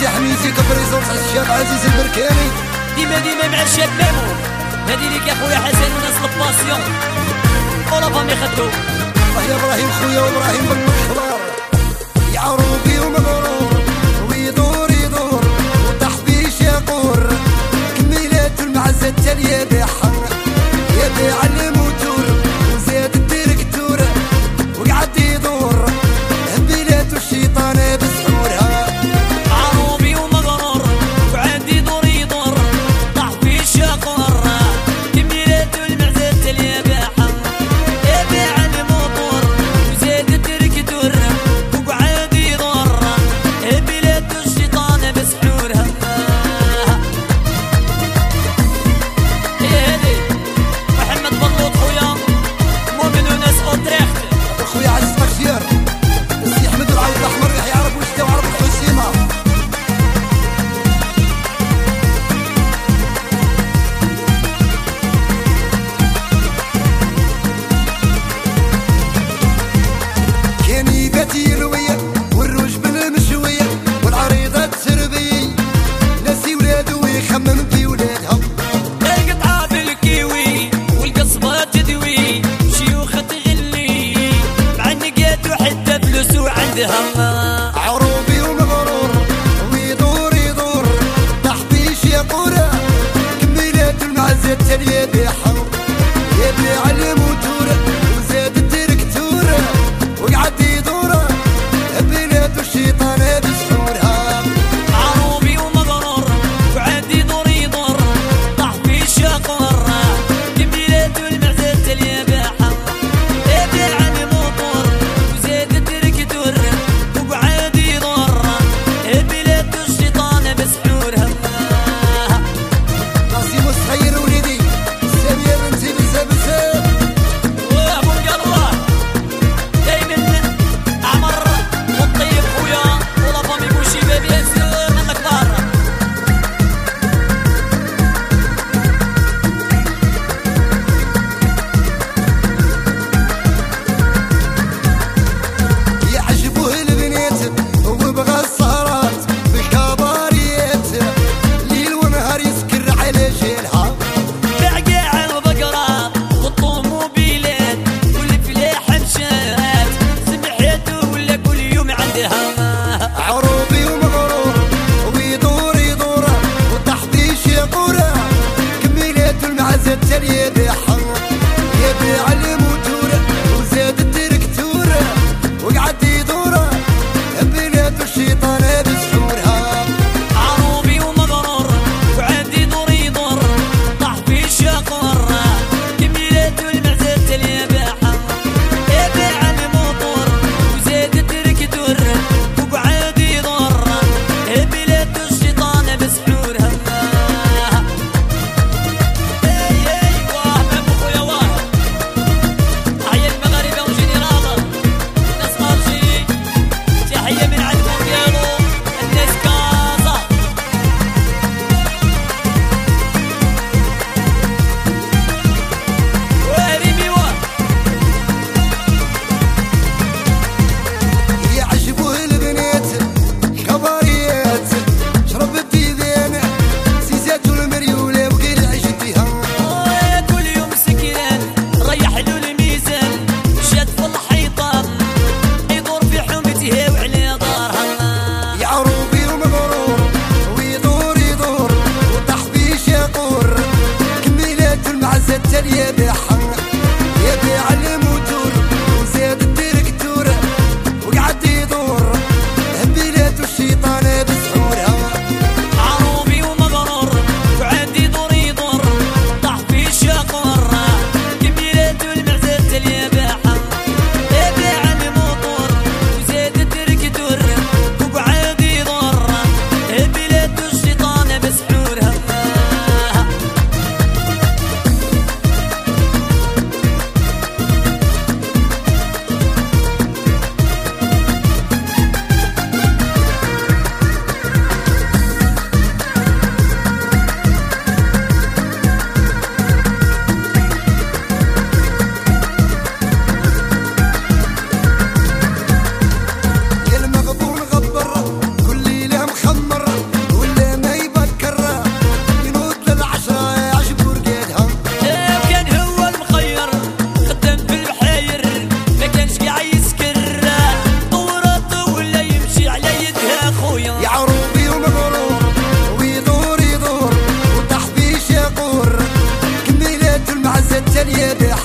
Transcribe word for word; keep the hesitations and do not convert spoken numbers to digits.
حميتي كبريزون تاع الشاب عزيز البركاني ديما ديما مع الشاب مامون. هادي ليك يا خويا حسن وناس الباسيون ولا فامي خدو. الله يا ابراهيم خويا وابراهيم بن الخضار يا عروبي ومغرور ويدور يدور وطاح بيه شاقور كميلات المعزة التالية بحر يا بيع الموتور وزاد الديركتور وقعد يدور هبيلات الشيطان بسحورها عروبي ومغرور وقعد يدور يدور طاح بيه شاقور كميلات المعزة التالية بحر يا بيع الموتور وزاد الديركتور وقعد يدور هبيلات الشيطان بسحورها. خويا عزيز بخير السي احمد العود الاحمر يحيى عرب وشتا وعرب الحسيمه كان يباتي الويه والروج بالمشويه والعريضه التربيه ناسي ولادو ويخمم في ولادها القطعه بالكيوي والقصبه تدوي شيوخ تغلي مع النقات وحتى فلوسو عندها عروبي ومغرور ويدور يدور طاح بيه شاقوره كميلات المعزه التاليه بحر يا بيع الموتور وزاد الديركتور وقعد يدور بينات الشيطان بسحورها عروبي ومغرور وقعد يدور يدور طاح بيه شاقور كميلات المعزه التاليه بحر يا بيع الموتور وزاد الديركتور وقعد يدور بينات الشيطان بسحورها. ناصيم الصغير وليدي سامية بنتي بزاف بزاف وابو القلوه دايما عمر والطيب خويا ولا فامي بوشي بابي ياسر من الكبار. يعجبوه البنات وبغى السهرات بالكباريات ليل ونهار يسكر على جيلها بعقاع البقرة والطوموبيلات والفلاح مشات سمحته ولا كل يوم عندها عروبي ومغرور ويدور يدور وطاح بيه شاقوره كميلات المعزة التالية بحر يا بيع الموتور وزاد الديركتور وقعد يدور بينات الشيطان بسحورها عروبي ومغرور وقعد يدور يدور طاح بيه شاقور كميلات المعزة التالية بحر يا بيع الموتور وزاد الديركتور وقعد يدور بينات الشيطان بسحورها. اي اي واه بابو خويا واه تحية المغاربة وجنرال ناس مارشي تحية من عند مونجالو الناس كازا وهريمي واه يعجبوه البنات كباريات شرب الديدان سيزات والمريولة وقيل عشتيها ويا كل يوم سكران ريح له الميزان شاد في الحيطان يدور في حومتها وعلى دارها يا عروبي ومغرور ويدور يدور وطاح بيه شاقور كميلات المعزة التالية بحر يا بيع الموتور وزاد الديركتور وقعد يدور هبيلات الشيطان بسحورها عروبي ومغرور وقعد يدور يدور طاح في شاقور كميلات المعزة التالية بحر يا بيع الموتور وزاد الديركتور وقعد يدور هبيلات الشيطان بسحورها. اليد